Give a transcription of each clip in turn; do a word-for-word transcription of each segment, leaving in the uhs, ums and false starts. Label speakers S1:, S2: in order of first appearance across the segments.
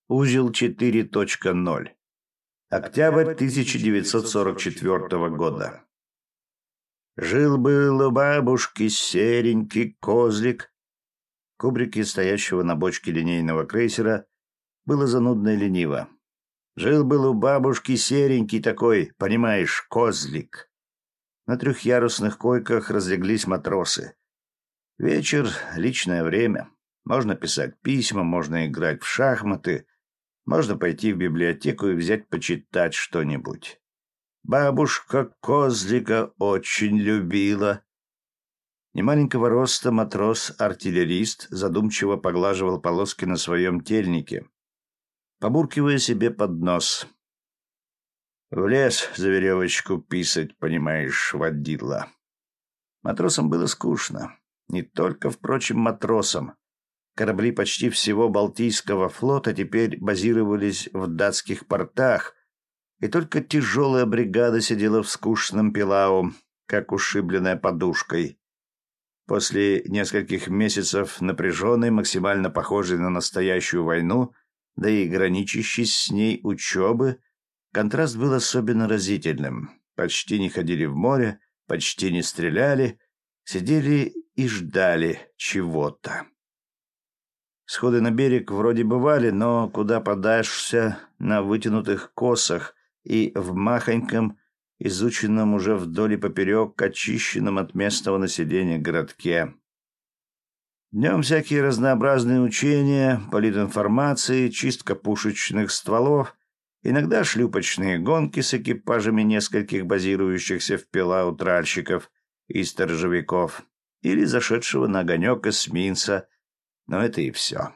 S1: Узел четыре точка ноль. Октябрь тысяча девятьсот сорок четвёртого года. Жил-был у бабушки серенький козлик. В кубрике стоящего на бочке линейного крейсера было занудно и лениво. Жил-был у бабушки серенький такой, понимаешь, козлик. На трехъярусных койках разлеглись матросы. Вечер — личное время. Можно писать письма, можно играть в шахматы, можно пойти в библиотеку и взять почитать что-нибудь. Бабушка козлика очень любила. Немаленького роста матрос-артиллерист задумчиво поглаживал полоски на своем тельнике, побуркивая себе под нос. В лес за веревочку писать, понимаешь, водила. Матросам было скучно. Не только, впрочем, матросам. Корабли почти всего Балтийского флота теперь базировались в датских портах, и только тяжелая бригада сидела в скучном Пилау, как ушибленная подушкой. После нескольких месяцев напряженной, максимально похожей на настоящую войну, да и граничащей с ней учебы, контраст был особенно разительным. Почти не ходили в море, почти не стреляли, сидели и ждали чего-то. Сходы на берег вроде бывали, но куда подашься на вытянутых косах и в махоньком, изученном уже вдоль и поперек, очищенном от местного населения городке. Днем всякие разнообразные учения, политинформации, чистка пушечных стволов, иногда шлюпочные гонки с экипажами нескольких базирующихся в Пилау тральщиков и сторожевиков или зашедшего на огонек эсминца, но это и все.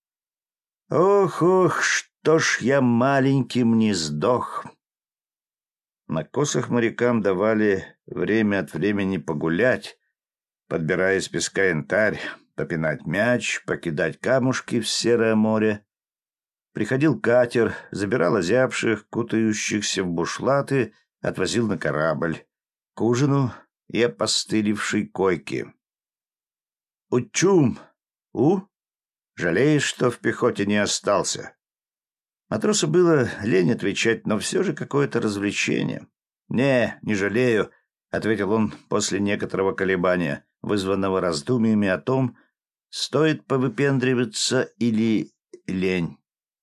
S1: Ох-ох, что ж я маленьким не сдох. На косах морякам давали время от времени погулять, подбирая из песка янтарь, попинать мяч, покидать камушки в серое море. Приходил катер, забирал озябших, кутающихся в бушлаты, отвозил на корабль, к ужину и опостылевшей койке. «Учум! У? Жалеешь, что в пехоте не остался?» Матросу было лень отвечать, но все же какое-то развлечение. «Не, не жалею», — ответил он после некоторого колебания, вызванного раздумьями о том, стоит повыпендриваться или лень.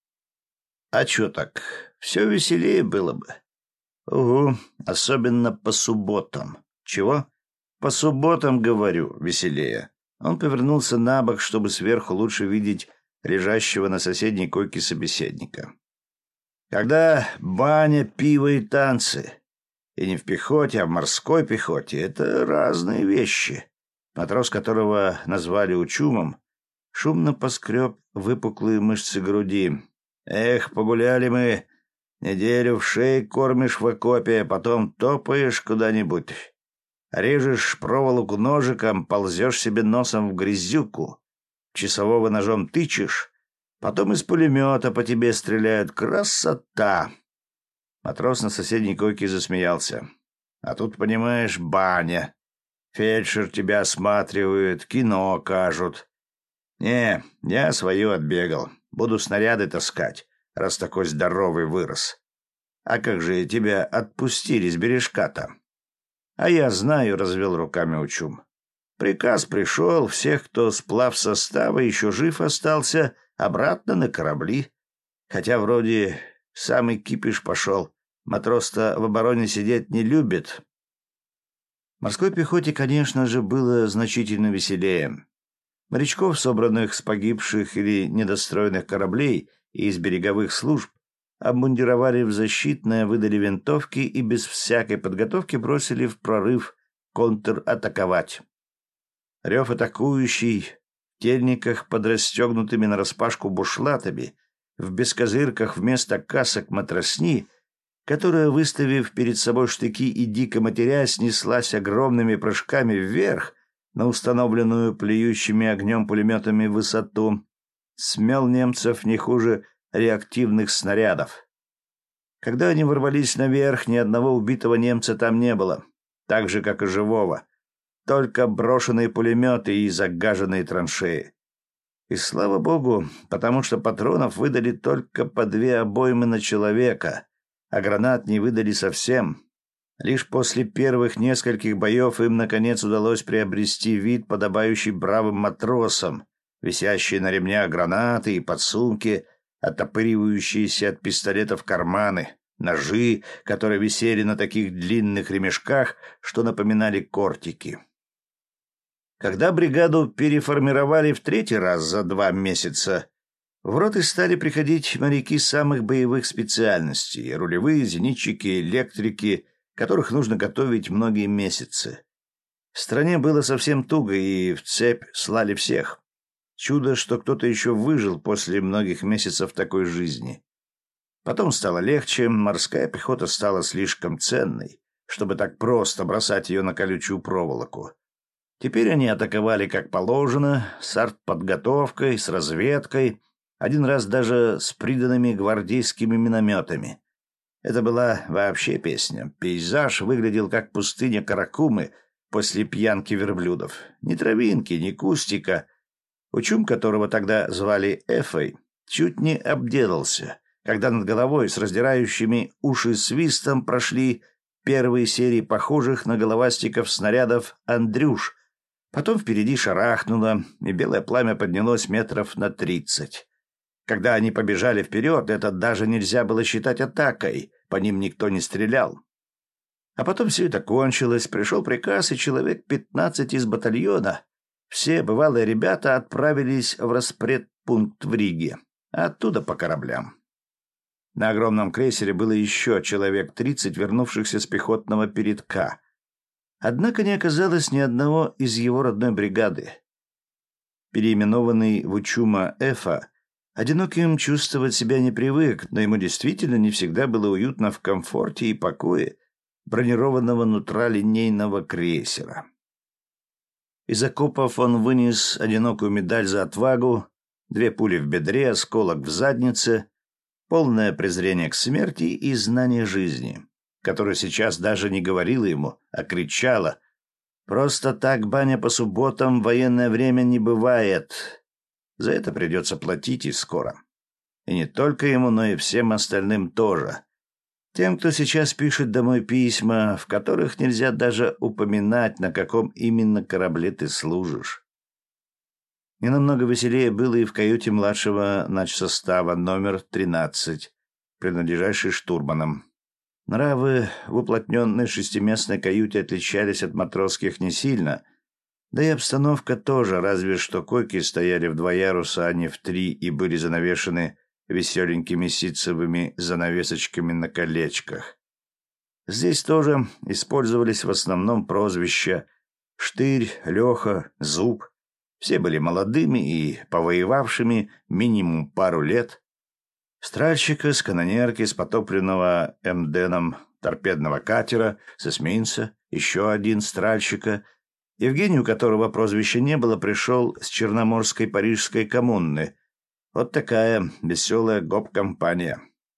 S1: «А чё так? Все веселее было бы». «Угу, особенно по субботам». «Чего?» «По субботам, говорю, веселее». Он повернулся на бок, чтобы сверху лучше видеть лежащего на соседней койке собеседника. «Когда баня, пиво и танцы. И не в пехоте, а в морской пехоте. Это разные вещи». Матрос, которого назвали Учумом, шумно поскреб выпуклые мышцы груди. «Эх, погуляли мы. Неделю в шее кормишь в окопе, потом топаешь куда-нибудь. Режешь проволоку ножиком, ползешь себе носом в грязюку, часового ножом тычешь, потом из пулемета по тебе стреляют. Красота!» Матрос на соседней койке засмеялся. «А тут, понимаешь, баня. Фельдшер тебя осматривает, кино кажут. Не, я свое отбегал. Буду снаряды таскать, раз такой здоровый вырос. А как же тебя отпустили с бережка-то?» «А я знаю», — развел руками Учум. «Приказ пришел, всех, кто сплав состава еще жив остался, обратно на корабли. Хотя вроде самый кипиш пошел. Матрос-то в обороне сидеть не любит». В морской пехоте, конечно же, было значительно веселее. Морячков, собранных с погибших или недостроенных кораблей и из береговых служб, обмундировали в защитное, выдали винтовки и без всякой подготовки бросили в прорыв контратаковать. Рев атакующий, в тельниках под расстегнутыми нараспашку бушлатами, в бескозырках вместо касок матросни, которая, выставив перед собой штыки и дико матерясь, неслась огромными прыжками вверх на установленную плюющими огнем пулеметами высоту, смел немцев не хуже реактивных снарядов. Когда они ворвались наверх, ни одного убитого немца там не было, так же, как и живого. Только брошенные пулеметы и загаженные траншеи. И слава богу, потому что патронов выдали только по две обоймы на человека, а гранат не выдали совсем. Лишь после первых нескольких боев им, наконец, удалось приобрести вид, подобающий бравым матросам, висящие на ремнях гранаты и подсумки, оттопыривающиеся от пистолетов карманы, ножи, которые висели на таких длинных ремешках, что напоминали кортики. Когда бригаду переформировали в третий раз за два месяца, в роты стали приходить моряки самых боевых специальностей — рулевые, зенитчики, электрики, которых нужно готовить многие месяцы. В стране было совсем туго, и в цепь слали всех. Чудо, что кто-то еще выжил после многих месяцев такой жизни. Потом стало легче, морская пехота стала слишком ценной, чтобы так просто бросать ее на колючую проволоку. Теперь они атаковали как положено, с артподготовкой, с разведкой, один раз даже с приданными гвардейскими минометами. Это была вообще песня. Пейзаж выглядел как пустыня Каракумы после пьянки верблюдов. Ни травинки, ни кустика. Учум, которого тогда звали Эфой, чуть не обделался, когда над головой с раздирающими уши свистом прошли первые серии похожих на головастиков снарядов «Андрюш». Потом впереди шарахнуло, и белое пламя поднялось метров на тридцать. Когда они побежали вперед, это даже нельзя было считать атакой, по ним никто не стрелял. А потом все это кончилось, пришел приказ, и человек пятнадцать из батальона, все бывалые ребята, отправились в распредпункт в Риге, а оттуда по кораблям. На огромном крейсере было еще человек тридцать, вернувшихся с пехотного передка. Однако не оказалось ни одного из его родной бригады. Переименованный в Учума Эфа одиноким чувствовать себя не привык, но ему действительно не всегда было уютно в комфорте и покое бронированного нутра линейного крейсера. Из окопов он вынес одинокую медаль за отвагу, две пули в бедре, осколок в заднице, полное презрение к смерти и знание жизни, которое сейчас даже не говорило ему, а кричало: «Просто так баня по субботам в военное время не бывает». За это придется платить и скоро. И не только ему, но и всем остальным тоже. Тем, кто сейчас пишет домой письма, в которых нельзя даже упоминать, на каком именно корабле ты служишь. Не намного веселее было и в каюте младшего начсостава номер тринадцать, принадлежащей штурманам. Нравы в уплотненной шестиместной каюте отличались от матросских не сильно, да и обстановка тоже, разве что койки стояли в два яруса, а не в три, и были занавешены веселенькими ситцевыми занавесочками на колечках. Здесь тоже использовались в основном прозвища Штырь, Леха, Зуб. Все были молодыми и повоевавшими минимум пару лет. Стральщика с канонерки, с потопленного Эмденом торпедного катера, с эсминца, еще один стральщика — Евгений, у которого прозвища не было, пришел с Черноморской парижской коммуны. Вот такая веселая гоп-компания.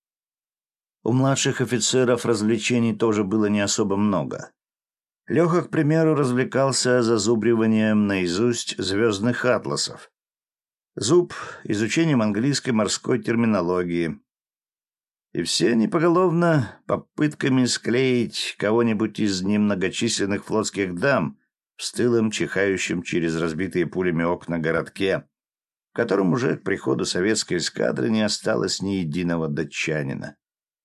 S1: У младших офицеров развлечений тоже было не особо много. Леха, к примеру, развлекался зазубриванием наизусть звездных атласов. Зуб — изучением английской морской терминологии. И все они поголовно попытками склеить кого-нибудь из немногочисленных флотских дам в стылом, чихающем через разбитые пулями окна городке, в котором уже к приходу советской эскадры не осталось ни единого датчанина.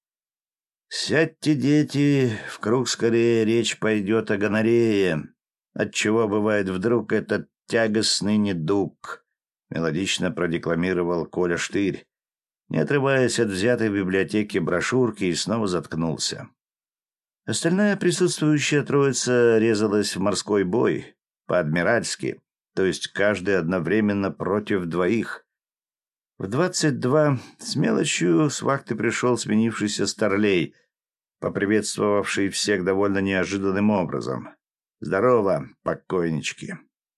S1: «Сядьте, дети, в круг скорее, речь пойдет о гонорее. Отчего бывает вдруг этот тягостный недуг?» — мелодично продекламировал Коля Штырь, не отрываясь от взятой в библиотеке брошюрки, и снова заткнулся. Остальная присутствующая троица резалась в морской бой, по-адмиральски, то есть каждый одновременно против двоих. В двадцать два с мелочью с вахты пришел сменившийся старлей, поприветствовавший всех довольно неожиданным образом. «Здорово, покойнички!»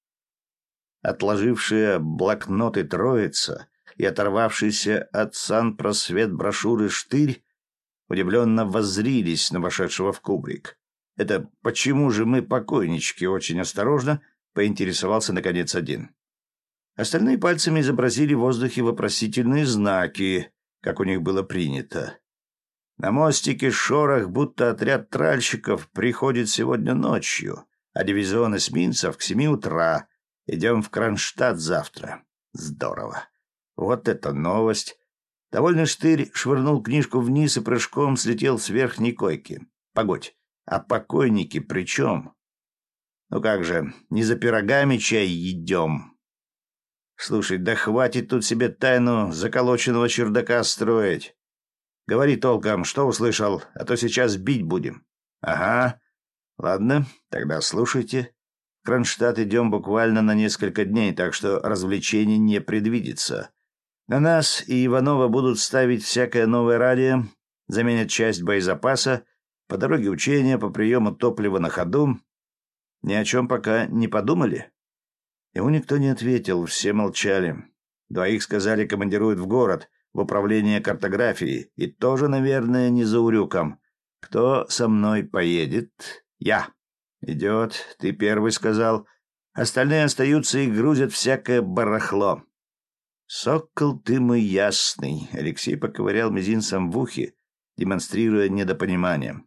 S1: Отложившая блокноты троица и оторвавшийся от санпросвет брошюры Штырь удивленно воззрились на вошедшего в кубрик. «Это почему же мы покойнички?» — очень осторожно поинтересовался наконец один. Остальные пальцами изобразили в воздухе вопросительные знаки, как у них было принято. На мостике шорох, будто отряд тральщиков приходит сегодня ночью, а дивизион эсминцев к семи утра. Идем в Кронштадт завтра. Здорово. Вот это новость. Довольно Штырь швырнул книжку вниз и прыжком слетел с верхней койки. Погодь, а покойники при чем? Ну как же, не за пирогами чай едем. Слушай, да хватит тут себе тайну заколоченного чердака строить. Говори толком, что услышал, а то сейчас бить будем. Ага. Ладно, тогда слушайте. В Кронштадт идем буквально на несколько дней, так что развлечений не предвидится. На нас и Иванова будут ставить всякое новое радио, заменят часть боезапаса, по дороге учения, по приему топлива на ходу. Ни о чем пока не подумали? Ему никто не ответил, все молчали. Двоих сказали командируют в город, в управление картографией, и тоже, наверное, не за урюком. Кто со мной поедет? Я. Идет, ты первый сказал. Остальные остаются и грузят всякое барахло. «Сокол ты мой ясный», — Алексей поковырял мизинцем в ухе, демонстрируя недопонимание.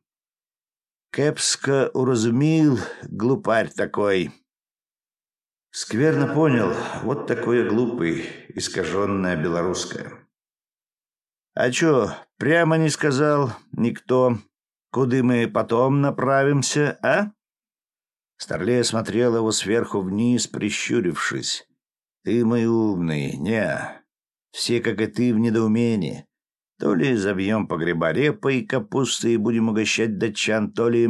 S1: «Кепско уразумил, глупарь такой». «Скверно понял, вот такое глупый, искаженное белорусское». «А чё, прямо не сказал никто, куда мы потом направимся, а?» Старлей осмотрел его сверху вниз, прищурившись. «Ты мой умный, не. Все, как и ты, в недоумении. То ли забьем погреба репой и капустой и будем угощать датчан, то ли...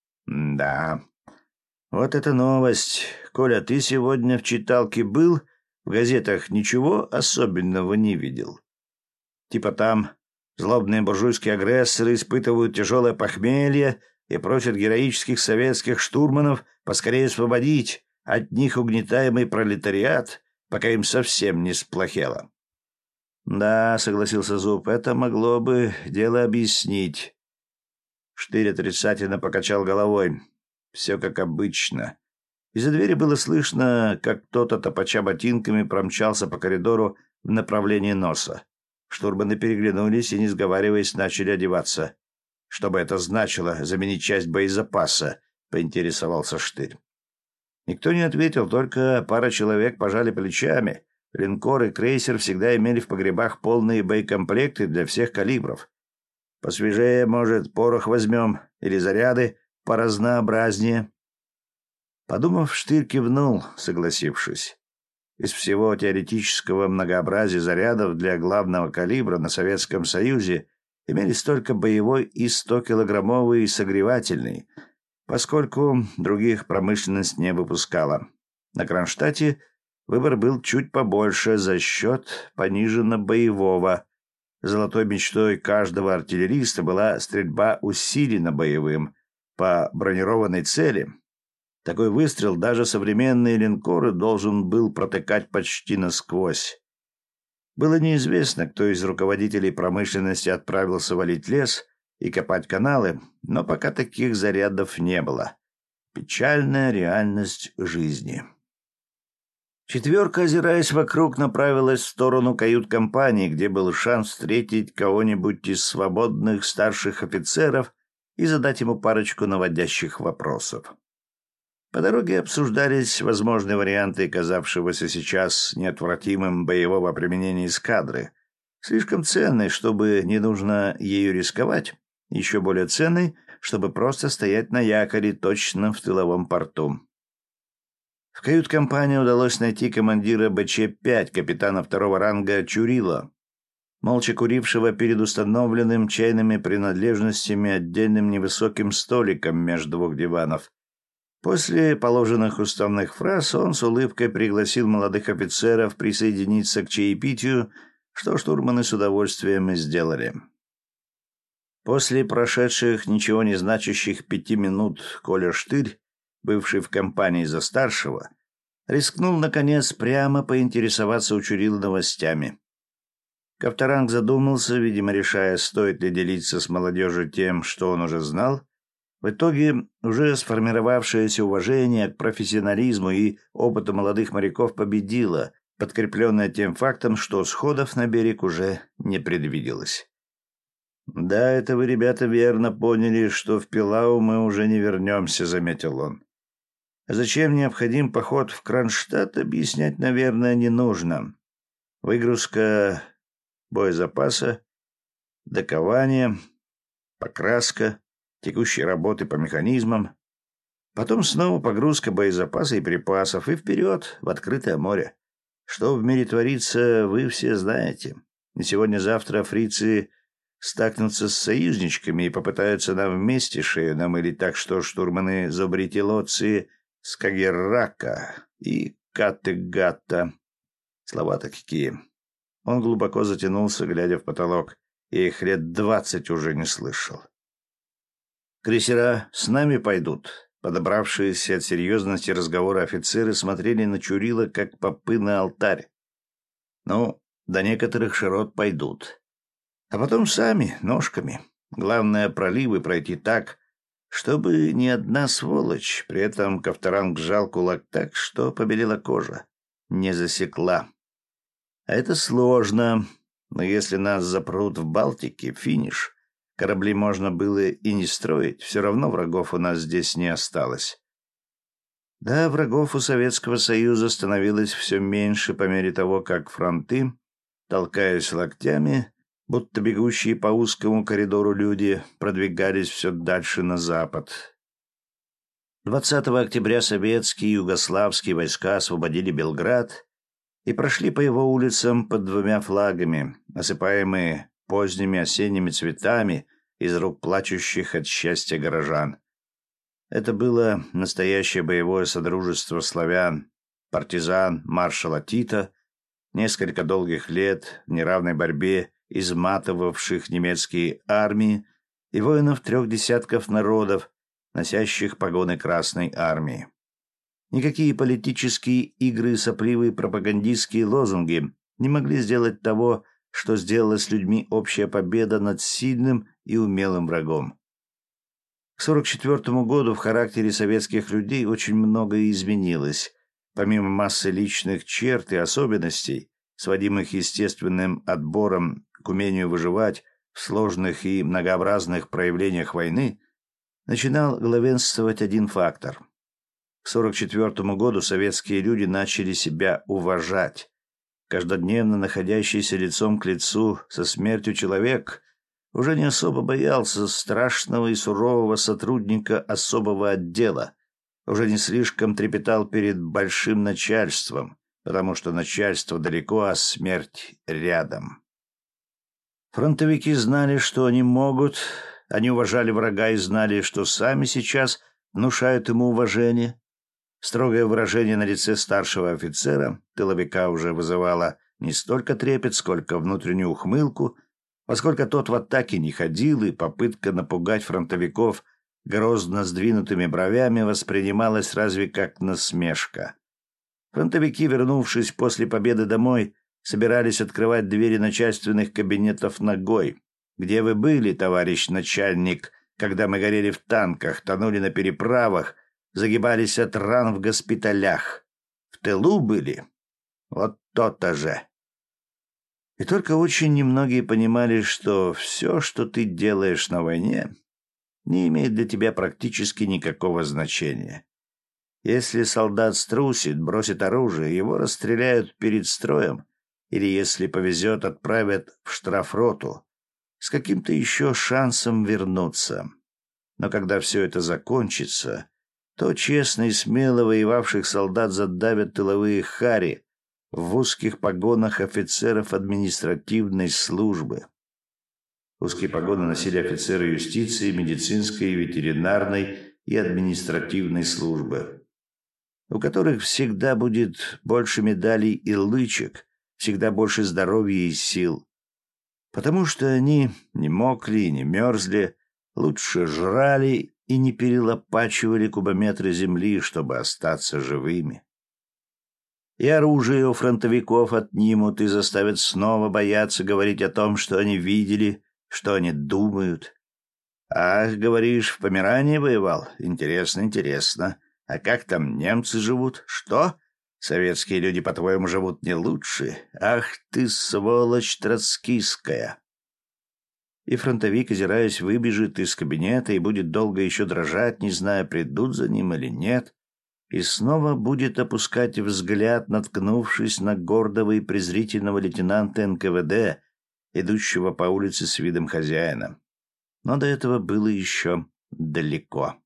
S1: Да. Вот это новость. Коля, ты сегодня в читалке был? В газетах ничего особенного не видел? Типа там злобные буржуйские агрессоры испытывают тяжелое похмелье и просят героических советских штурманов поскорее освободить от них угнетаемый пролетариат, пока им совсем не сплохело. «Да», — согласился Зуб, — «это могло бы дело объяснить». Штырь отрицательно покачал головой. Все как обычно. Из-за двери было слышно, как кто-то, топача ботинками, промчался по коридору в направлении носа. Штурманы переглянулись и, не сговариваясь, начали одеваться. «Что бы это значило, заменить часть боезапаса?» — поинтересовался Штырь. Никто не ответил, только пара человек пожали плечами. Линкор и крейсер всегда имели в погребах полные боекомплекты для всех калибров. Посвежее, может, порох возьмем или заряды поразнообразнее. Подумав, Штырь кивнул, согласившись. Из всего теоретического многообразия зарядов для главного калибра на Советском Союзе имелись только боевой и стокилограммовый и согревательный, поскольку других промышленность не выпускала. На Кронштадте выбор был чуть побольше за счет пониженно-боевого. Золотой мечтой каждого артиллериста была стрельба усиленно боевым по бронированной цели. Такой выстрел даже современные линкоры должен был протыкать почти насквозь. Было неизвестно, кто из руководителей промышленности отправился валить лес и копать каналы, но пока таких зарядов не было. Печальная реальность жизни. Четверка, озираясь вокруг, направилась в сторону кают-компании, где был шанс встретить кого-нибудь из свободных старших офицеров и задать ему парочку наводящих вопросов. По дороге обсуждались возможные варианты казавшегося сейчас неотвратимым боевого применения эскадры. Слишком ценной, чтобы не нужно ею рисковать. Еще более ценной, чтобы просто стоять на якоре точно в тыловом порту. В кают-компании удалось найти командира Бэ Че пять, капитана второго ранга Чурила, молча курившего перед установленным чайными принадлежностями отдельным невысоким столиком между двух диванов. После положенных уставных фраз он с улыбкой пригласил молодых офицеров присоединиться к чаепитию, что штурманы с удовольствием и сделали. После прошедших ничего не значащих пяти минут Коля Штырь, бывший в компании за старшего, рискнул, наконец, прямо поинтересоваться у Чурила новостями. Ковторанг задумался, видимо, решая, стоит ли делиться с молодежью тем, что он уже знал. В итоге уже сформировавшееся уважение к профессионализму и опыту молодых моряков победило, подкрепленная тем фактом, что сходов на берег уже не предвиделось. «Да, это вы, ребята, верно поняли, что в Пилау мы уже не вернемся», — заметил он. «А зачем необходим поход в Кронштадт, объяснять, наверное, не нужно. Выгрузка боезапаса, докование, покраска, текущие работы по механизмам. Потом снова погрузка боезапаса и припасов, и вперед, в открытое море. Что в мире творится, вы все знаете. И сегодня-завтра фрицы стакнутся с союзничками и попытаются нам вместе шею намылить, так что штурманы Зобрити-Лоци, Скагеррака и Каттегатта. Слова-то какие. Он глубоко затянулся, глядя в потолок, и их лет двадцать уже не слышал. «Крейсера с нами пойдут». Подобравшиеся от серьезности разговора офицеры смотрели на Чурила, как попы на алтарь. «Ну, до некоторых широт пойдут. А потом сами, ножками. Главное, проливы пройти так, чтобы ни одна сволочь, при этом Ковторанг сжал кулак так, что побелела кожа, не засекла. А это сложно, но если нас запрут в Балтике, финиш. Корабли можно было и не строить, все равно врагов у нас здесь не осталось». Да, врагов у Советского Союза становилось все меньше по мере того, как фронты, толкаясь локтями, будто бегущие по узкому коридору люди, продвигались все дальше на запад. двадцатого октября советские и югославские войска освободили Белград и прошли по его улицам под двумя флагами, осыпаемые поздними осенними цветами из рук плачущих от счастья горожан. Это было настоящее боевое содружество славян, партизан маршала Тита, несколько долгих лет в неравной борьбе изматывавших немецкие армии и воинов трех десятков народов, носящих погоны Красной армии. Никакие политические игры и сопливые пропагандистские лозунги не могли сделать того, что сделала с людьми общая победа над сильным и умелым врагом. К сорок четвёртому году в характере советских людей очень многое изменилось. Помимо массы личных черт и особенностей, сводимых естественным отбором к умению выживать в сложных и многообразных проявлениях войны, начинал главенствовать один фактор. К сорок четвёртому году советские люди начали себя уважать. Каждодневно находящийся лицом к лицу со смертью человек уже не особо боялся страшного и сурового сотрудника особого отдела, уже не слишком трепетал перед большим начальством, потому что начальство далеко, а смерть рядом. Фронтовики знали, что они могут, они уважали врага и знали, что сами сейчас внушают ему уважение. Строгое выражение на лице старшего офицера, тыловика, уже вызывало не столько трепет, сколько внутреннюю ухмылку, поскольку тот в атаке не ходил, и попытка напугать фронтовиков грозно сдвинутыми бровями воспринималась разве как насмешка. Фронтовики, вернувшись после победы домой, собирались открывать двери начальственных кабинетов ногой. «Где вы были, товарищ начальник, когда мы горели в танках, тонули на переправах, загибались от ран в госпиталях? В тылу были? Вот то-то же!» И только очень немногие понимали, что все, что ты делаешь на войне, не имеет для тебя практически никакого значения. Если солдат струсит, бросит оружие, его расстреляют перед строем, или, если повезет, отправят в штрафроту с каким-то еще шансом вернуться. Но когда все это закончится, то честно и смело воевавших солдат задавят тыловые хари в узких погонах офицеров административной службы. Узкие погоны носили офицеры юстиции, медицинской, ветеринарной и административной службы, у которых всегда будет больше медалей и лычек, всегда больше здоровья и сил. Потому что они не мокли и не мерзли, лучше жрали и не перелопачивали кубометры земли, чтобы остаться живыми. И оружие у фронтовиков отнимут и заставят снова бояться говорить о том, что они видели, что они думают. «Ах, говоришь, в Померании воевал? Интересно, интересно. А как там немцы живут? Что? Советские люди, по-твоему, живут не лучше? Ах ты, сволочь троцкистская!» И фронтовик, озираясь, выбежит из кабинета и будет долго еще дрожать, не зная, придут за ним или нет, и снова будет опускать взгляд, наткнувшись на гордого и презрительного лейтенанта эн ка вэ дэ, идущего по улице с видом хозяина. Но до этого было еще далеко.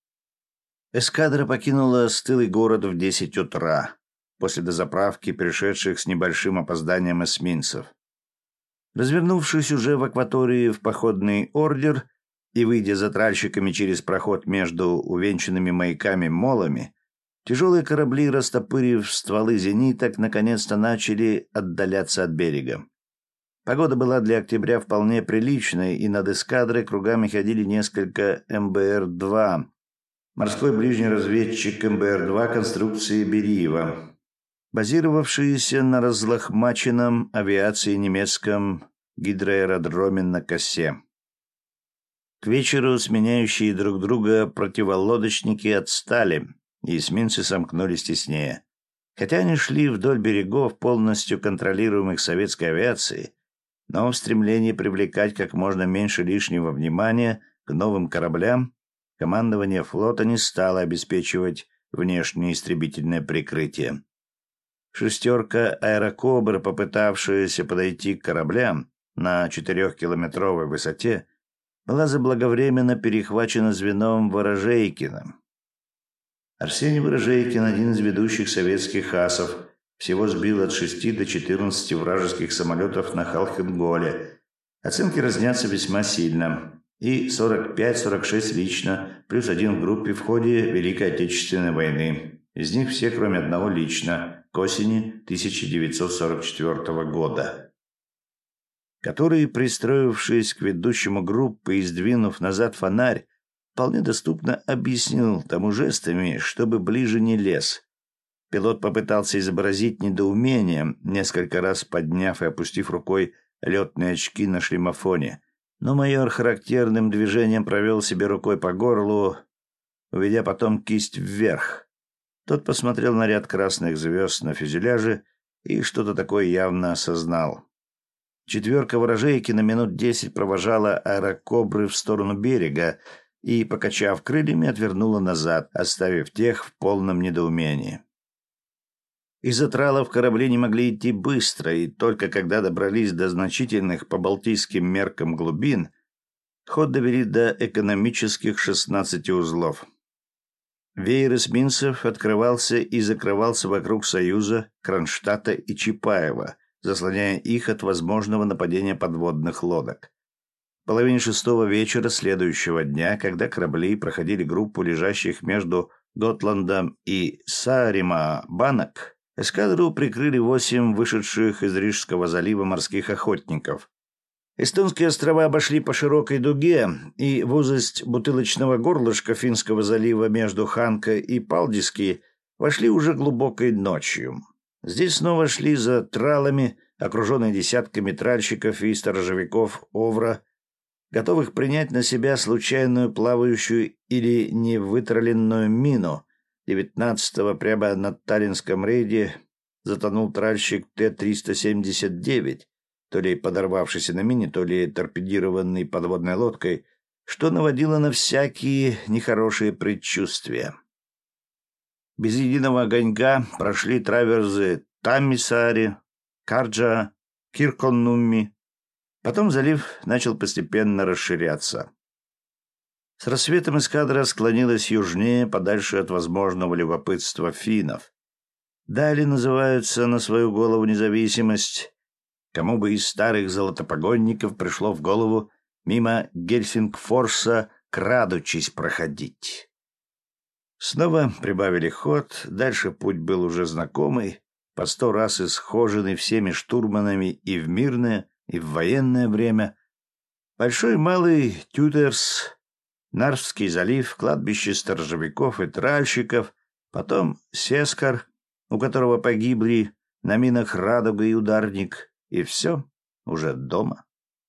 S1: Эскадра покинула стылый город в десять утра, после дозаправки пришедших с небольшим опозданием эсминцев. Развернувшись уже в акватории в походный ордер и выйдя за тральщиками через проход между увенчанными маяками-молами, тяжелые корабли, растопырив стволы зениток, наконец-то начали отдаляться от берега. Погода была для октября вполне приличной, и над эскадрой кругами ходили несколько эм бэ эр два, морской ближний разведчик эм бэ эр два конструкции Бериева, базировавшиеся на разлохмаченном авиации немецком гидроаэродроме на Косе. К вечеру сменяющие друг друга противолодочники отстали, и эсминцы сомкнулись теснее. Хотя они шли вдоль берегов, полностью контролируемых советской авиацией, но в стремлении привлекать как можно меньше лишнего внимания к новым кораблям, командование флота не стало обеспечивать внешнее истребительное прикрытие. Шестерка аэрокобр, попытавшаяся подойти к кораблям на четырехкилометровой высоте, была заблаговременно перехвачена звеном Ворожейкиным. Арсений Ворожейкин, один из ведущих советских асов, всего сбил от шести до четырнадцати вражеских самолетов на Халхин-Голе. Оценки разнятся весьма сильно. И сорок пять сорок шесть лично, плюс один в группе в ходе Великой Отечественной войны. Из них все, кроме одного, лично, к осени тысяча девятьсот сорок четвёртого года. Который, пристроившись к ведущему группы и сдвинув назад фонарь, вполне доступно объяснил тому жестами, чтобы ближе не лез. Пилот попытался изобразить недоумение, несколько раз подняв и опустив рукой летные очки на шлемофоне, но майор характерным движением провел себе рукой по горлу, уведя потом кисть вверх. Тот посмотрел на ряд красных звезд на фюзеляже и что-то такое явно осознал. Четверка Ворожейкина минут десять провожала аэрокобры в сторону берега и, покачав крыльями, отвернула назад, оставив тех в полном недоумении. Из-за тралов корабли не могли идти быстро, и только когда добрались до значительных по балтийским меркам глубин, ход довели до экономических шестнадцати узлов. Веер эсминцев открывался и закрывался вокруг Союза, Кронштадта и Чапаева, заслоняя их от возможного нападения подводных лодок. В половине шестого вечера следующего дня, когда корабли проходили группу лежащих между Готландом и Сааремаа банок, эскадру прикрыли восемь вышедших из Рижского залива морских охотников. Эстонские острова обошли по широкой дуге, и в узость бутылочного горлышка Финского залива между Ханка и Палдиски вошли уже глубокой ночью. Здесь снова шли за тралами, окруженные десятками тральщиков и сторожевиков Овра, готовых принять на себя случайную плавающую или невытраленную мину. девятнадцатого прямо над Таллинском рейде затонул тральщик Т триста семьдесят девять, то ли подорвавшийся на мине, то ли торпедированный подводной лодкой, что наводило на всякие нехорошие предчувствия. Без единого огонька прошли траверзы Таммисаари, Карджа, Кирконнумми. Потом залив начал постепенно расширяться. С рассветом эскадра склонилась южнее, подальше от возможного любопытства финнов. Дали называются на свою голову независимость. Кому бы из старых золотопогонников пришло в голову мимо Гельсингфорса, крадучись, проходить. Снова прибавили ход, дальше путь был уже знакомый, по сто раз исхоженный всеми штурманами и в мирное, и в военное время. Большой и малый Тютерс, Нарвский залив, кладбище сторожевиков и тральщиков, потом Сескар, у которого погибли на минах Радуга и Ударник, и все уже дома.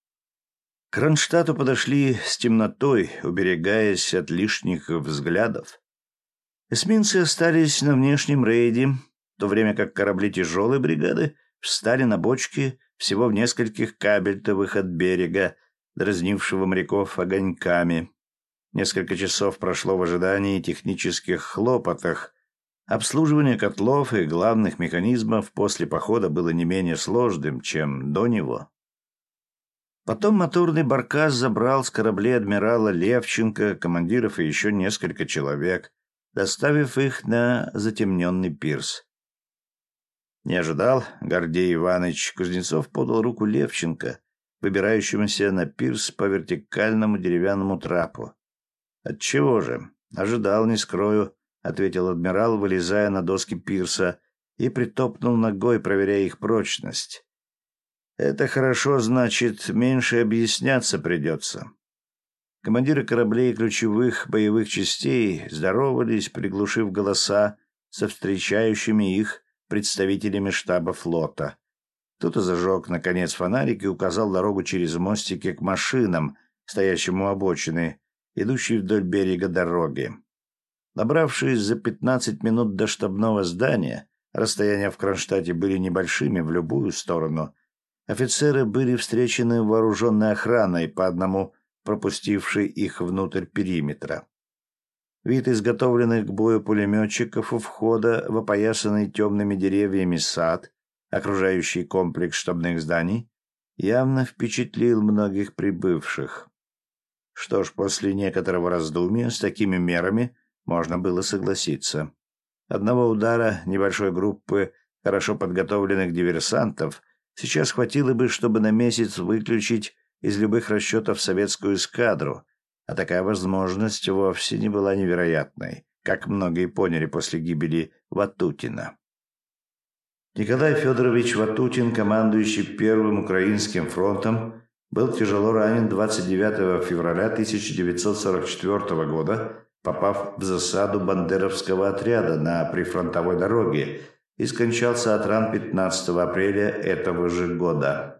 S1: К Кронштадту подошли с темнотой, уберегаясь от лишних взглядов. Эсминцы остались на внешнем рейде, то время как корабли тяжелой бригады встали на бочке всего в нескольких кабельтовых от берега, дразнившего моряков огоньками. Несколько часов прошло в ожидании и технических хлопотах. Обслуживание котлов и главных механизмов после похода было не менее сложным, чем до него. Потом моторный баркас забрал с кораблей адмирала Левченко, командиров и еще несколько человек, доставив их на затемненный пирс. Не ожидал Гордей Иванович, Кузнецов подал руку Левченко, выбирающемуся на пирс по вертикальному деревянному трапу. «Отчего же? Ожидал, не скрою», — ответил адмирал, вылезая на доски пирса, и притопнул ногой, проверяя их прочность. «Это хорошо, значит, меньше объясняться придется». Командиры кораблей ключевых боевых частей здоровались, приглушив голоса со встречающими их представителями штаба флота. Кто-то зажег, наконец, фонарик и указал дорогу через мостики к машинам, стоящим у обочины, идущей вдоль берега дороги. Добравшись за пятнадцать минут до штабного здания, расстояния в Кронштадте были небольшими в любую сторону, офицеры были встречены вооруженной охраной, по одному пропустившей их внутрь периметра. Вид изготовленных к бою пулеметчиков у входа в опоясанный темными деревьями сад, окружающий комплекс штабных зданий, явно впечатлил многих прибывших. Что ж, после некоторого раздумья с такими мерами можно было согласиться. Одного удара небольшой группы хорошо подготовленных диверсантов сейчас хватило бы, чтобы на месяц выключить из любых расчетов советскую эскадру, а такая возможность вовсе не была невероятной, как многие поняли после гибели Ватутина. Николай Федорович Ватутин, командующий Первым Украинским фронтом, был тяжело ранен двадцать девятого февраля тысяча девятьсот сорок четвёртого года, попав в засаду бандеровского отряда на прифронтовой дороге, и скончался от ран пятнадцатого апреля этого же года.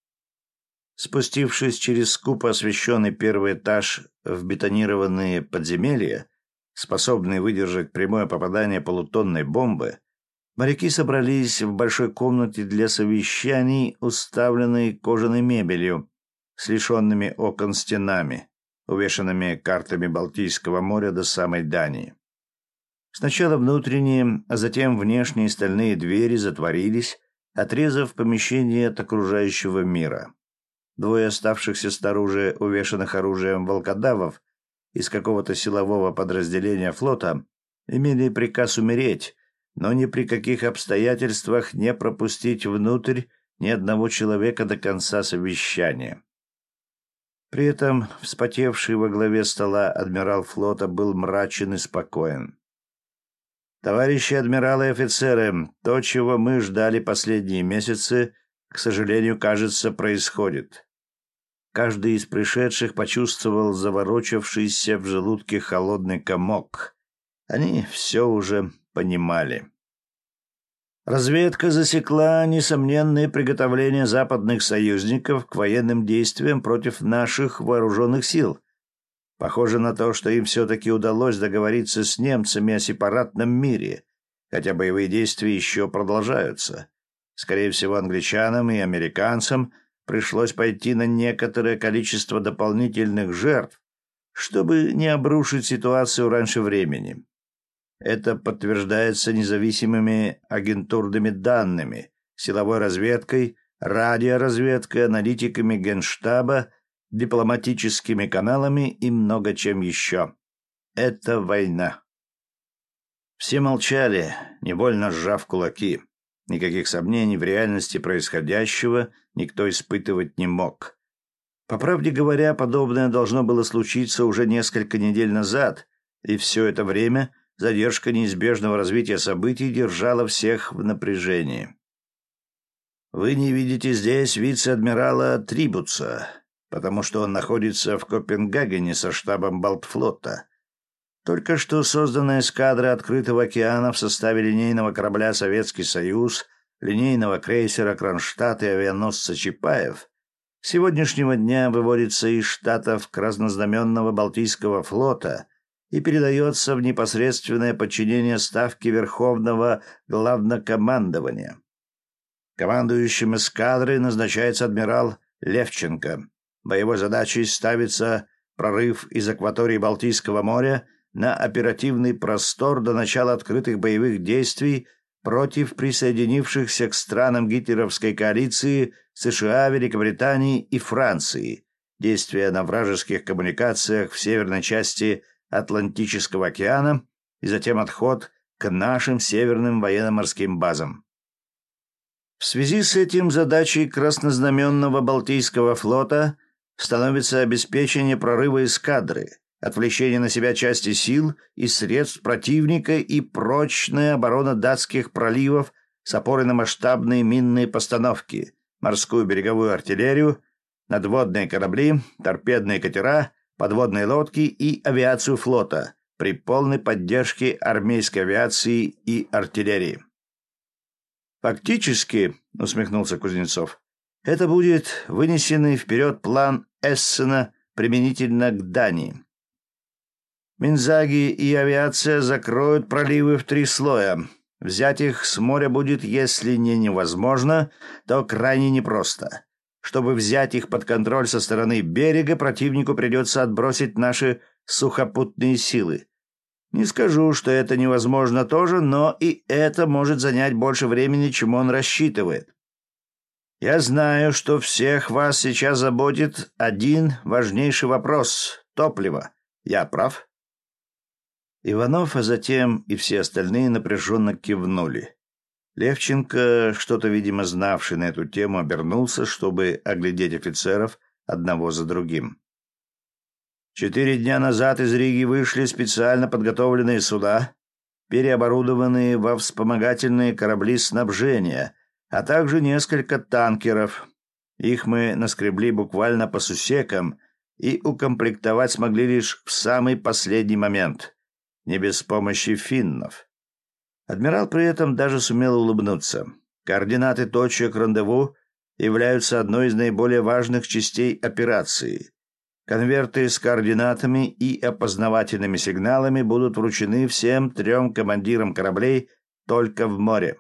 S1: Спустившись через скупо освещенный первый этаж в бетонированные подземелья, способные выдержать прямое попадание полутонной бомбы, моряки собрались в большой комнате для совещаний, уставленной кожаной мебелью, с лишенными окон стенами, увешанными картами Балтийского моря до самой Дании. Сначала внутренние, а затем внешние стальные двери затворились, отрезав помещение от окружающего мира. Двое оставшихся снаружи увешанных оружием волкодавов из какого-то силового подразделения флота имели приказ умереть, но ни при каких обстоятельствах не пропустить внутрь ни одного человека до конца совещания. При этом вспотевший во главе стола адмирал флота был мрачен и спокоен. «Товарищи адмиралы и офицеры, то, чего мы ждали последние месяцы, к сожалению, кажется, происходит». Каждый из пришедших почувствовал заворочавшийся в желудке холодный комок. Они все уже понимали. Разведка засекла несомненные приготовления западных союзников к военным действиям против наших вооруженных сил. Похоже на то, что им все-таки удалось договориться с немцами о сепаратном мире, хотя боевые действия еще продолжаются. Скорее всего, англичанам и американцам пришлось пойти на некоторое количество дополнительных жертв, чтобы не обрушить ситуацию раньше времени. Это подтверждается независимыми агентурными данными, силовой разведкой, радиоразведкой, аналитиками Генштаба, дипломатическими каналами и много чем еще. Это война. Все молчали, невольно сжав кулаки. Никаких сомнений в реальности происходящего никто испытывать не мог. По правде говоря, подобное должно было случиться уже несколько недель назад, и все это время задержка неизбежного развития событий держала всех в напряжении. Вы не видите здесь вице-адмирала Трибутса, потому что он находится в Копенгагене со штабом Балтфлота. Только что созданная эскадра открытого океана в составе линейного корабля «Советский Союз», линейного крейсера «Кронштадт» и авианосца «Чапаев» с сегодняшнего дня выводится из штатов краснознаменного Балтийского флота и передается в непосредственное подчинение Ставки Верховного Главнокомандования. Командующим эскадрой назначается адмирал Левченко. Боевой задачей ставится прорыв из акватории Балтийского моря на оперативный простор до начала открытых боевых действий против присоединившихся к странам гитлеровской коалиции США, Великобритании и Франции, действия на вражеских коммуникациях в северной части Атлантического океана и затем отход к нашим северным военно-морским базам. В связи с этим задачей Краснознаменного Балтийского флота становится обеспечение прорыва эскадры, отвлечение на себя части сил и средств противника и прочная оборона датских проливов с опорой на масштабные минные постановки, морскую береговую артиллерию, надводные корабли, торпедные катера, подводные лодки и авиацию флота при полной поддержке армейской авиации и артиллерии. «Фактически, — усмехнулся Кузнецов, — это будет вынесенный вперед план Эссена применительно к Дании. Минзаги и авиация закроют проливы в три слоя. Взять их с моря будет, если не невозможно, то крайне непросто. Чтобы взять их под контроль со стороны берега, противнику придется отбросить наши сухопутные силы. Не скажу, что это невозможно тоже, но и это может занять больше времени, чем он рассчитывает. Я знаю, что всех вас сейчас заботит один важнейший вопрос — топливо. Я прав?» Иванов, а затем и все остальные напряженно кивнули. Левченко, что-то, видимо, знавший на эту тему, обернулся, чтобы оглядеть офицеров одного за другим. Четыре дня назад из Риги вышли специально подготовленные суда, переоборудованные во вспомогательные корабли снабжения, а также несколько танкеров. Их мы наскребли буквально по сусекам и укомплектовать смогли лишь в самый последний момент, не без помощи финнов. Адмирал при этом даже сумел улыбнуться. Координаты точек рандеву являются одной из наиболее важных частей операции. Конверты с координатами и опознавательными сигналами будут вручены всем трем командирам кораблей только в море.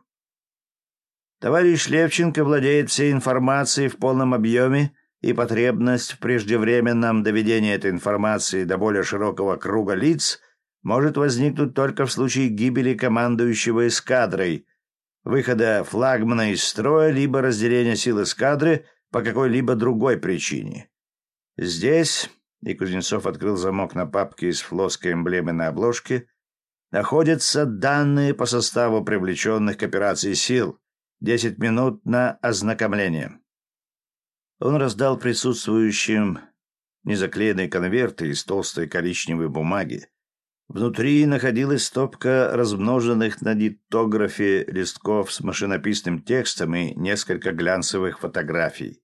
S1: Товарищ Левченко владеет всей информацией в полном объеме, и потребность в преждевременном доведении этой информации до более широкого круга лиц может возникнуть только в случае гибели командующего эскадрой, выхода флагмана из строя, либо разделения сил эскадры по какой-либо другой причине. Здесь, и Кузнецов открыл замок на папке из флотской эмблемы на обложке, находятся данные по составу привлеченных к операции сил. Десять минут на ознакомление. Он раздал присутствующим незаклеенные конверты из толстой коричневой бумаги. Внутри находилась стопка размноженных на литографе листков с машинописным текстом и несколько глянцевых фотографий.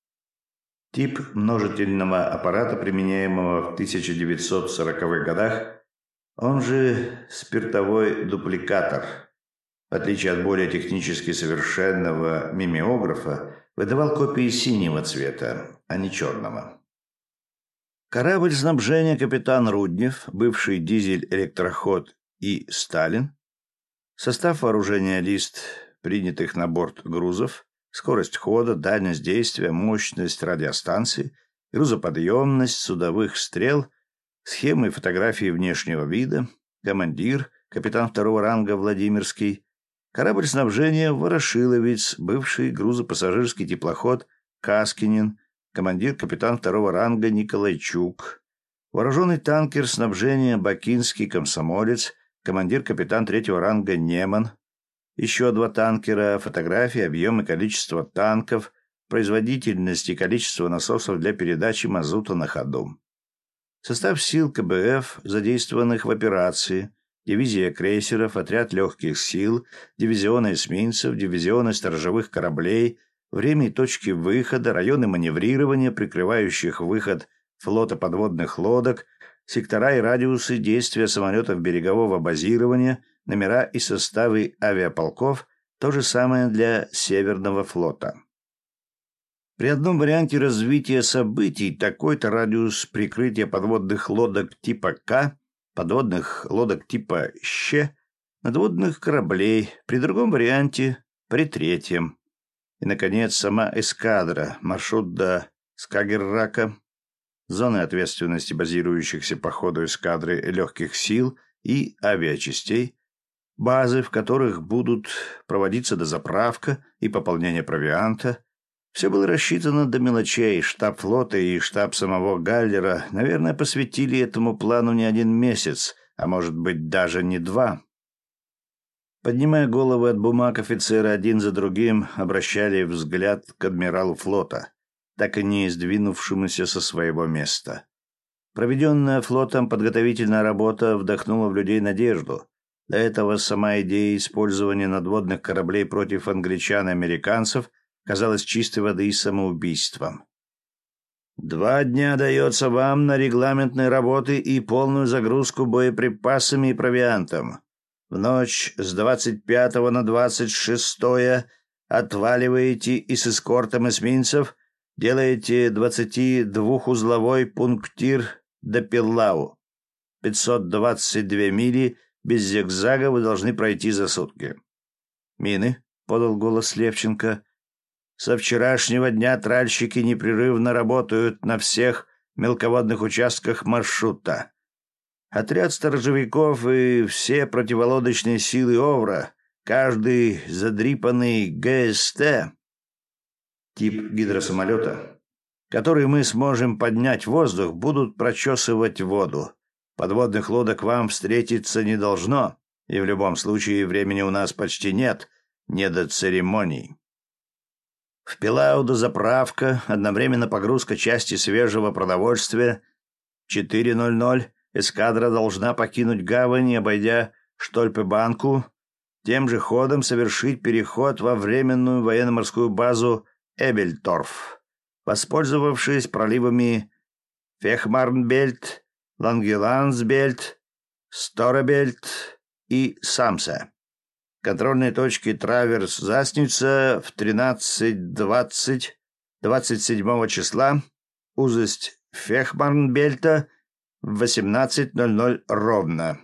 S1: Тип множительного аппарата, применяемого в тысяча девятьсот сороковых годах, он же спиртовой дупликатор, в отличие от более технически совершенного мимеографа, выдавал копии синего цвета, а не черного. Корабль снабжения «Капитан Руднев», бывший дизель-электроход и «Сталин», состав вооружения лист принятых на борт грузов, скорость хода, дальность действия, мощность радиостанции, грузоподъемность судовых стрел, схемы и фотографии внешнего вида, командир, капитан второго ранга Владимирский, корабль снабжения «Ворошиловец», бывший грузопассажирский теплоход «Каскинин», командир капитан второго ранга Николайчук, вооруженный танкер снабжения «Бакинский комсомолец», командир капитан третьего ранга Неман, еще два танкера, фотографии, объем и количество танков, производительность и количество насосов для передачи мазута на ходу. Состав сил ка бэ эф, задействованных в операции: дивизия крейсеров, отряд легких сил, дивизионы эсминцев, дивизионы сторожевых кораблей, время и точки выхода, районы маневрирования, прикрывающих выход флота подводных лодок, сектора и радиусы действия самолетов берегового базирования, номера и составы авиаполков, то же самое для Северного флота. При одном варианте развития событий такой-то радиус прикрытия подводных лодок типа К подводных лодок типа «Щ», надводных кораблей, при другом варианте — при третьем. И, наконец, сама эскадра, маршрут до Скагеррака, зоны ответственности базирующихся по ходу эскадры легких сил и авиачастей, базы, в которых будут проводиться дозаправка и пополнение провианта. Все было рассчитано до мелочей. Штаб флота и штаб самого Галлера, наверное, посвятили этому плану не один месяц, а может быть даже не два. Поднимая головы от бумаг, офицеры один за другим обращали взгляд к адмиралу флота, так и не сдвинувшемуся со своего места. Проведенная флотом подготовительная работа вдохнула в людей надежду. До этого сама идея использования надводных кораблей против англичан и американцев казалась чистой воды самоубийством. «Два дня дается вам на регламентные работы и полную загрузку боеприпасами и провиантом. В ночь с двадцать пятого на двадцать шестое отваливаете и с эскортом эсминцев делаете двадцатидвухузловой пунктир до Пиллау. пятьсот двадцать две мили без зигзага вы должны пройти за сутки». «Мины», — подал голос Левченко. «Со вчерашнего дня тральщики непрерывно работают на всех мелководных участках маршрута. Отряд сторожевиков и все противолодочные силы ОВРа, каждый задрипанный ГСТ, тип гидросамолета, который мы сможем поднять в воздух, будут прочесывать воду. Подводных лодок вам встретиться не должно, и в любом случае времени у нас почти нет, не до церемоний. В Пилау дозаправка, одновременно погрузка части свежего продовольствия. четыре ноль ноль эскадра должна покинуть гавань, обойдя Штольпе-банку, тем же ходом совершить переход во временную военно-морскую базу Эбельторф, воспользовавшись проливами Фехмарнбельт, Лангеландсбельт, Сторебельт и Самсе. Контрольные точки Траверс-Засница в тринадцать двадцать двадцать седьмого числа, узость Фехмарнбельта в восемнадцать ноль ноль ровно.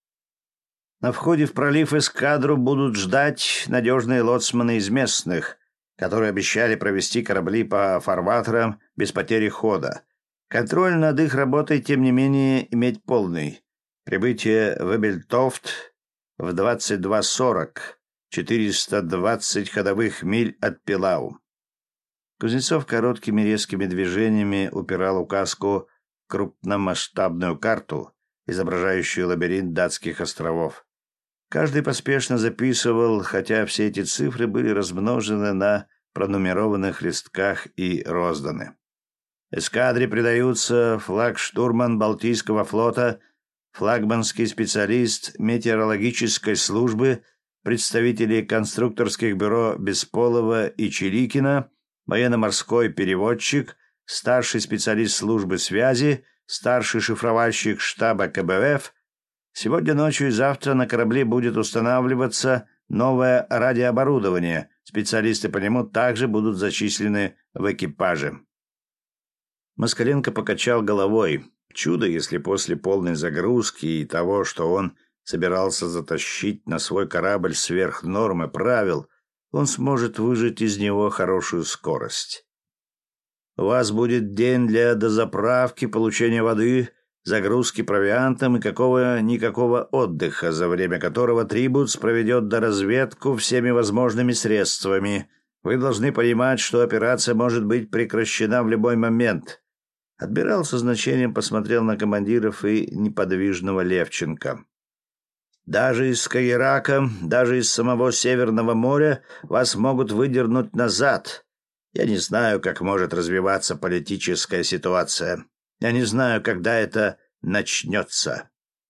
S1: На входе в пролив эскадру будут ждать надежные лоцманы из местных, которые обещали провести корабли по фарватерам без потери хода. Контроль над их работой, тем не менее, иметь полный. Прибытие в Эбельтофт в двадцать два сорок, четыреста двадцать ходовых миль от Пилау. Кузнецов короткими резкими движениями упирал указку в крупномасштабную карту, изображающую лабиринт датских островов. Каждый поспешно записывал, хотя все эти цифры были размножены на пронумерованных листках и розданы. Эскадре придаются флагштурман Балтийского флота, флагманский специалист метеорологической службы, представители конструкторских бюро Бесполова и Чиликина, военно-морской переводчик, старший специалист службы связи, старший шифровальщик штаба КБФ. Сегодня ночью и завтра на корабле будет устанавливаться новое радиооборудование. Специалисты по нему также будут зачислены в экипаже. Москаленко покачал головой. Чудо, если после полной загрузки и того, что он собирался затащить на свой корабль сверх нормы правил, он сможет выжать из него хорошую скорость. У вас будет день для дозаправки, получения воды, загрузки провиантом и какого-никакого отдыха, за время которого Трибутс проведет доразведку всеми возможными средствами. Вы должны понимать, что операция может быть прекращена в любой момент. Адмирал со значением посмотрел на командиров и неподвижного Левченко. Даже из Скагеррака, даже из самого Северного моря вас могут выдернуть назад. Я не знаю, как может развиваться политическая ситуация. Я не знаю, когда это начнется.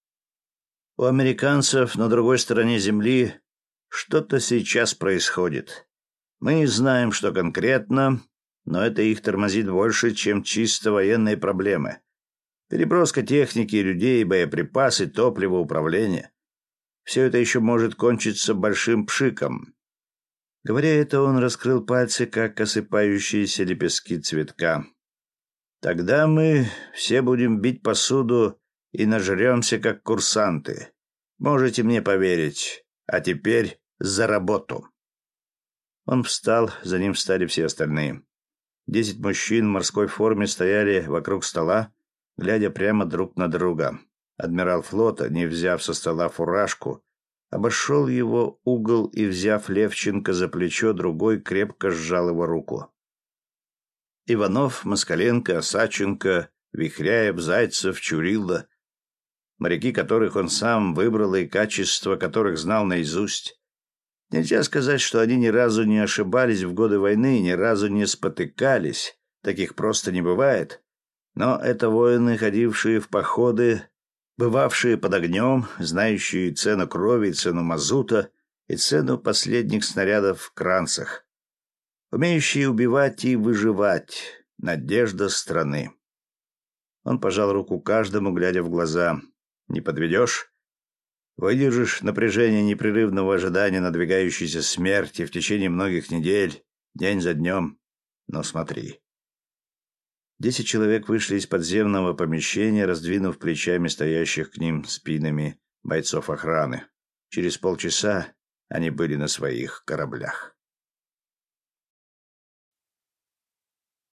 S1: У американцев на другой стороне Земли что-то сейчас происходит. Мы не знаем, что конкретно, но это их тормозит больше, чем чисто военные проблемы. Переброска техники, людей, боеприпасы, топлива, управления. Все это еще может кончиться большим пшиком. Говоря это, он раскрыл пальцы, как осыпающиеся лепестки цветка. Тогда мы все будем бить посуду и нажремся, как курсанты. Можете мне поверить. А теперь за работу». Он встал, за ним встали все остальные. Десять мужчин в морской форме стояли вокруг стола, глядя прямо друг на друга. Адмирал флота, не взяв со стола фуражку, обошел его угол и, взяв Левченко за плечо, другой крепко сжал его руку. Иванов, Москаленко, Осадченко, Вихряев, Зайцев, Чурило, моряки, которых он сам выбрал и качества которых знал наизусть. Нельзя сказать, что они ни разу не ошибались в годы войны, ни разу не спотыкались, таких просто не бывает. Но это воины, ходившие в походы, бывавшие под огнем, знающие цену крови, цену мазута и цену последних снарядов в кранцах, умеющие убивать и выживать, надежда страны. Он пожал руку каждому, глядя в глаза. «Не подведешь? Выдержишь напряжение непрерывного ожидания надвигающейся смерти в течение многих недель, день за днем? Но смотри». Десять человек вышли из подземного помещения, раздвинув плечами стоящих к ним спинами бойцов охраны. Через полчаса они были на своих кораблях.